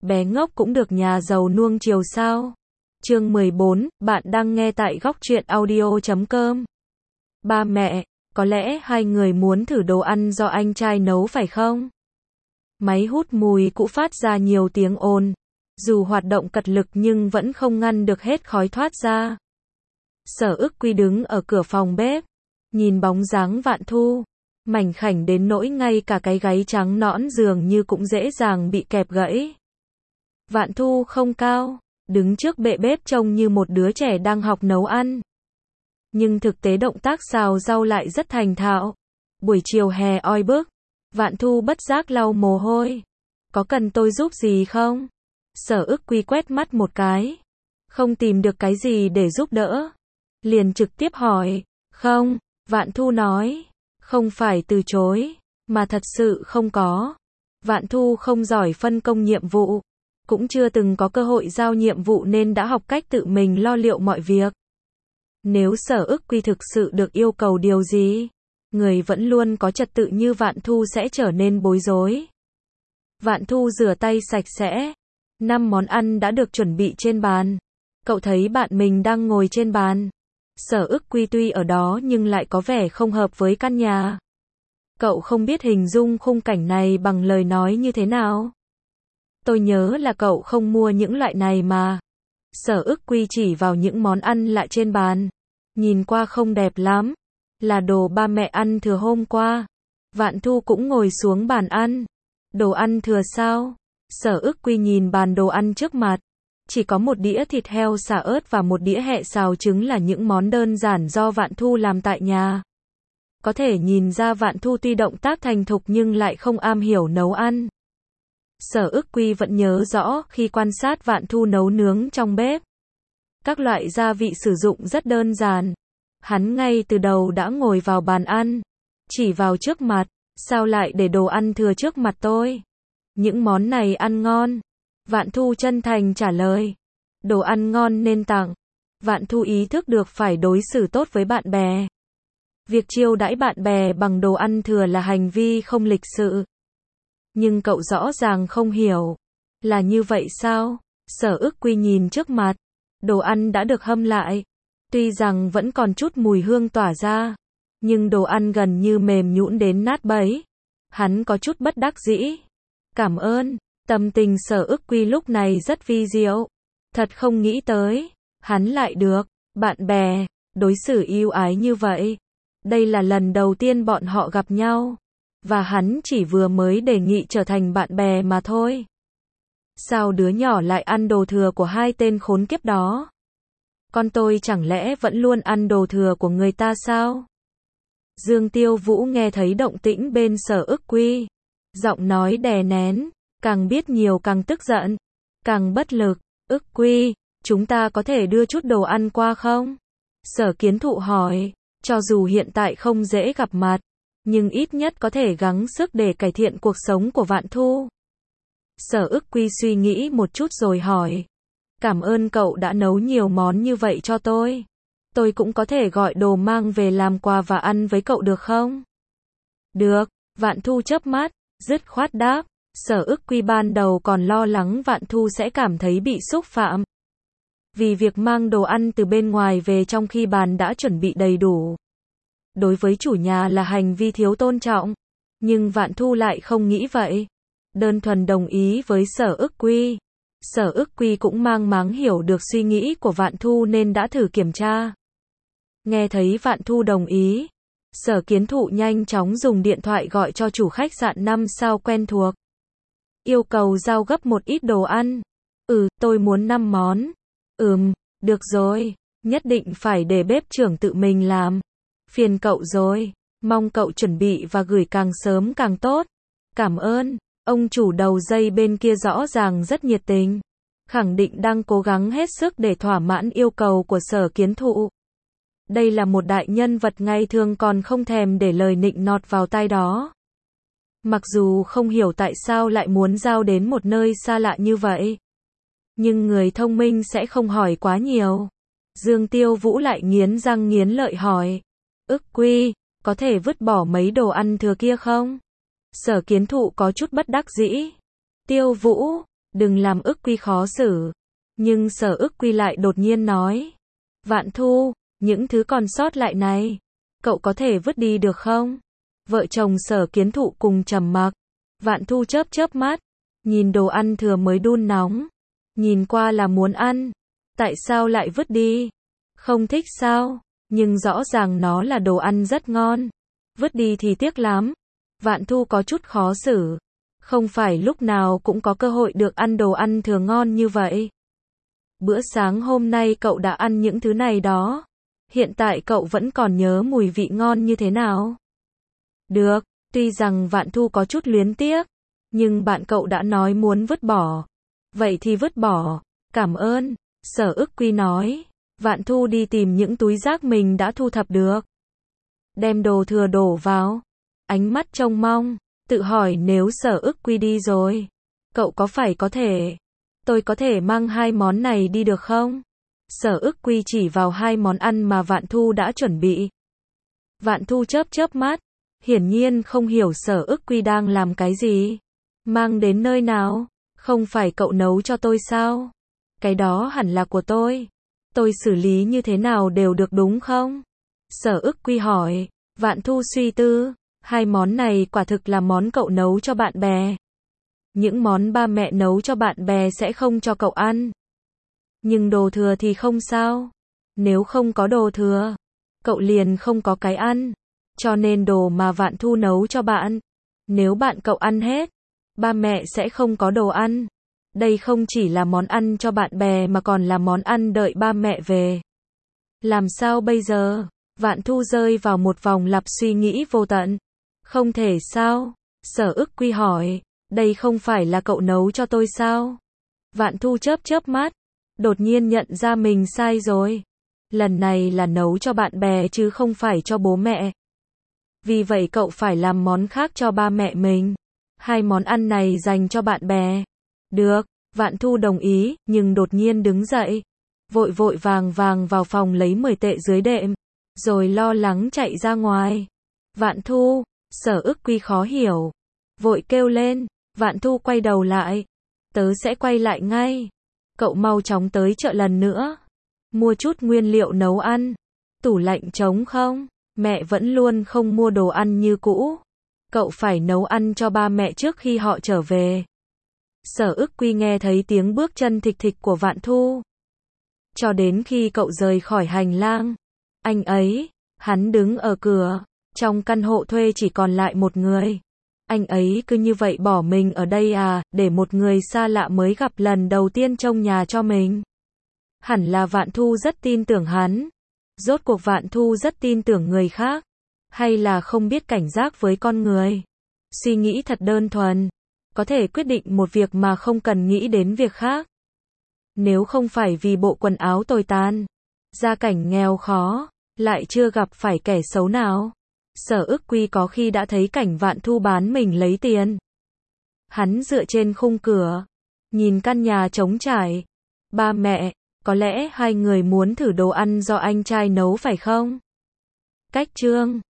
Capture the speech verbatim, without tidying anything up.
bé ngốc cũng được nhà giàu nuông chiều sao? Chương mười bốn, bạn đang nghe tại góc truyện audio chấm com. Ba mẹ, có lẽ hai người muốn thử đồ ăn do anh trai nấu phải không? Máy hút mùi cũng phát ra nhiều tiếng ồn. Dù hoạt động cật lực nhưng vẫn không ngăn được hết khói thoát ra. Sở Ức Quy đứng ở cửa phòng bếp, nhìn bóng dáng Vạn Thu, mảnh khảnh đến nỗi ngay cả cái gáy trắng nõn dường như cũng dễ dàng bị kẹp gãy. Vạn Thu không cao, đứng trước bệ bếp trông như một đứa trẻ đang học nấu ăn. Nhưng thực tế động tác xào rau lại rất thành thạo. Buổi chiều hè oi bức, Vạn Thu bất giác lau mồ hôi. Có cần tôi giúp gì không? Sở Ức Quy quét mắt một cái, không tìm được cái gì để giúp đỡ, liền trực tiếp hỏi. Không, Vạn Thu nói, không phải từ chối, mà thật sự không có. Vạn Thu không giỏi phân công nhiệm vụ, cũng chưa từng có cơ hội giao nhiệm vụ nên đã học cách tự mình lo liệu mọi việc. Nếu Sở Ức Quy thực sự được yêu cầu điều gì, người vẫn luôn có trật tự như Vạn Thu sẽ trở nên bối rối. Vạn Thu rửa tay sạch sẽ. Năm món ăn đã được chuẩn bị trên bàn. Cậu thấy bạn mình đang ngồi trên bàn. Sở Ức Quy tuy ở đó nhưng lại có vẻ không hợp với căn nhà. Cậu không biết hình dung khung cảnh này bằng lời nói như thế nào. Tôi nhớ là cậu không mua những loại này mà. Sở Ức Quy chỉ vào những món ăn lạ trên bàn. Nhìn qua không đẹp lắm. Là đồ ba mẹ ăn thừa hôm qua. Vạn Thu cũng ngồi xuống bàn ăn. Đồ ăn thừa sao? Sở Ức Quy nhìn bàn đồ ăn trước mặt. Chỉ có một đĩa thịt heo xả ớt và một đĩa hẹ xào trứng là những món đơn giản do Vạn Thu làm tại nhà. Có thể nhìn ra Vạn Thu tuy động tác thành thục nhưng lại không am hiểu nấu ăn. Sở Ức Quy vẫn nhớ rõ khi quan sát Vạn Thu nấu nướng trong bếp. Các loại gia vị sử dụng rất đơn giản. Hắn ngay từ đầu đã ngồi vào bàn ăn, chỉ vào trước mặt. Sao lại để đồ ăn thừa trước mặt tôi? Những món này ăn ngon. Vạn Thu chân thành trả lời. Đồ ăn ngon nên tặng. Vạn Thu ý thức được phải đối xử tốt với bạn bè. Việc chiêu đãi bạn bè bằng đồ ăn thừa là hành vi không lịch sự. Nhưng cậu rõ ràng không hiểu. Là như vậy sao? Sở Ức Quy nhìn trước mặt. Đồ ăn đã được hâm lại. Tuy rằng vẫn còn chút mùi hương tỏa ra, nhưng đồ ăn gần như mềm nhũn đến nát bấy. Hắn có chút bất đắc dĩ. Cảm ơn. Tâm tình Sở Ức Quy lúc này rất vi diệu. Thật không nghĩ tới, hắn lại được bạn bè đối xử ưu ái như vậy. Đây là lần đầu tiên bọn họ gặp nhau, và hắn chỉ vừa mới đề nghị trở thành bạn bè mà thôi. Sao đứa nhỏ lại ăn đồ thừa của hai tên khốn kiếp đó? Con tôi chẳng lẽ vẫn luôn ăn đồ thừa của người ta sao? Dương Tiêu Vũ nghe thấy động tĩnh bên Sở Ức Quy, giọng nói đè nén, càng biết nhiều càng tức giận, càng bất lực. Ức Quy, chúng ta có thể đưa chút đồ ăn qua không? Sở Kiến Thụ hỏi. Cho dù hiện tại không dễ gặp mặt, nhưng ít nhất có thể gắng sức để cải thiện cuộc sống của Vạn Thu. Sở Ức Quy suy nghĩ một chút rồi hỏi. Cảm ơn cậu đã nấu nhiều món như vậy cho tôi. Tôi cũng có thể gọi đồ mang về làm quà và ăn với cậu được không? Được, Vạn Thu chớp mắt, dứt khoát đáp. Sở Ức Quy ban đầu còn lo lắng Vạn Thu sẽ cảm thấy bị xúc phạm. Vì việc mang đồ ăn từ bên ngoài về trong khi bàn đã chuẩn bị đầy đủ. Đối với chủ nhà là hành vi thiếu tôn trọng. Nhưng Vạn Thu lại không nghĩ vậy. Đơn thuần đồng ý với Sở Ức Quy. Sở Ức Quy cũng mang máng hiểu được suy nghĩ của Vạn Thu nên đã thử kiểm tra. Nghe thấy Vạn Thu đồng ý, Sở Kiến Thụ nhanh chóng dùng điện thoại gọi cho chủ khách sạn năm sao quen thuộc. Yêu cầu giao gấp một ít đồ ăn. Ừ, tôi muốn năm món. Ừm, được rồi, nhất định phải để bếp trưởng tự mình làm. Phiền cậu rồi, mong cậu chuẩn bị và gửi càng sớm càng tốt. Cảm ơn. Ông chủ đầu dây bên kia rõ ràng rất nhiệt tình, khẳng định đang cố gắng hết sức để thỏa mãn yêu cầu của Sở Kiến Thụ. Đây là một đại nhân vật ngày thường còn không thèm để lời nịnh nọt vào tai đó. Mặc dù không hiểu tại sao lại muốn giao đến một nơi xa lạ như vậy, nhưng người thông minh sẽ không hỏi quá nhiều. Dương Tiêu Vũ lại nghiến răng nghiến lợi hỏi. Ức Quy, có thể vứt bỏ mấy đồ ăn thừa kia không? Sở Kiến Thụ có chút bất đắc dĩ. Tiêu Vũ, đừng làm ức quy khó xử. Nhưng Sở Ức Quy lại đột nhiên nói, Vạn Thu, những thứ còn sót lại này, cậu có thể vứt đi được không? Vợ chồng Sở Kiến Thụ cùng trầm mặc. Vạn Thu chớp chớp mắt, nhìn đồ ăn thừa mới đun nóng, nhìn qua là muốn ăn, tại sao lại vứt đi? Không thích sao? Nhưng rõ ràng nó là đồ ăn rất ngon, vứt đi thì tiếc lắm. Vạn Thu có chút khó xử, không phải lúc nào cũng có cơ hội được ăn đồ ăn thừa ngon như vậy. Bữa sáng hôm nay cậu đã ăn những thứ này đó, hiện tại cậu vẫn còn nhớ mùi vị ngon như thế nào? Được, tuy rằng Vạn Thu có chút luyến tiếc, nhưng bạn cậu đã nói muốn vứt bỏ. Vậy thì vứt bỏ, cảm ơn, Sở Ức Quy nói. Vạn Thu đi tìm những túi rác mình đã thu thập được, đem đồ thừa đổ vào, ánh mắt trông mong, tự hỏi nếu Sở Ức Quy đi rồi, cậu có phải có thể, tôi có thể mang hai món này đi được không? Sở Ức Quy chỉ vào hai món ăn mà Vạn Thu đã chuẩn bị. Vạn Thu chớp chớp mắt, hiển nhiên không hiểu Sở Ức Quy đang làm cái gì. Mang đến nơi nào? Không phải cậu nấu cho tôi sao? Cái đó hẳn là của tôi. Tôi xử lý như thế nào đều được đúng không? Sở Ức Quy hỏi. Vạn Thu suy tư, hai món này quả thực là món cậu nấu cho bạn bè. Những món ba mẹ nấu cho bạn bè sẽ không cho cậu ăn. Nhưng đồ thừa thì không sao. Nếu không có đồ thừa, cậu liền không có cái ăn. Cho nên đồ mà Vạn Thu nấu cho bạn, nếu bạn cậu ăn hết, ba mẹ sẽ không có đồ ăn. Đây không chỉ là món ăn cho bạn bè mà còn là món ăn đợi ba mẹ về. Làm sao bây giờ? Vạn Thu rơi vào một vòng lặp suy nghĩ vô tận. Không thể sao? Sở Ức Quy hỏi. Đây không phải là cậu nấu cho tôi sao? Vạn Thu chớp chớp mắt, đột nhiên nhận ra mình sai rồi. Lần này là nấu cho bạn bè chứ không phải cho bố mẹ. Vì vậy cậu phải làm món khác cho ba mẹ mình. Hai món ăn này dành cho bạn bè. Được, Vạn Thu đồng ý, nhưng đột nhiên đứng dậy. Vội vội vàng vàng vào phòng lấy mười tệ dưới đệm. Rồi lo lắng chạy ra ngoài. Vạn Thu, Sở Ức Quy khó hiểu. Vội kêu lên, Vạn Thu quay đầu lại. Tớ sẽ quay lại ngay. Cậu mau chóng tới chợ lần nữa. Mua chút nguyên liệu nấu ăn. Tủ lạnh trống không? Mẹ vẫn luôn không mua đồ ăn như cũ. Cậu phải nấu ăn cho ba mẹ trước khi họ trở về. Sở Ức Quy nghe thấy tiếng bước chân thịch thịch của Vạn Thu. Cho đến khi cậu rời khỏi hành lang. Anh ấy, hắn đứng ở cửa. Trong căn hộ thuê chỉ còn lại một người. Anh ấy cứ như vậy bỏ mình ở đây à, để một người xa lạ mới gặp lần đầu tiên trông nhà cho mình. Hẳn là Vạn Thu rất tin tưởng hắn. Rốt cuộc Vạn Thu rất tin tưởng người khác. Hay là không biết cảnh giác với con người. Suy nghĩ thật đơn thuần. Có thể quyết định một việc mà không cần nghĩ đến việc khác. Nếu không phải vì bộ quần áo tồi tàn, gia cảnh nghèo khó, lại chưa gặp phải kẻ xấu nào, Sở Ức Quy có khi đã thấy cảnh Vạn Thu bán mình lấy tiền. Hắn dựa trên khung cửa, nhìn căn nhà trống trải. Ba mẹ, có lẽ hai người muốn thử đồ ăn do anh trai nấu phải không? Cách chương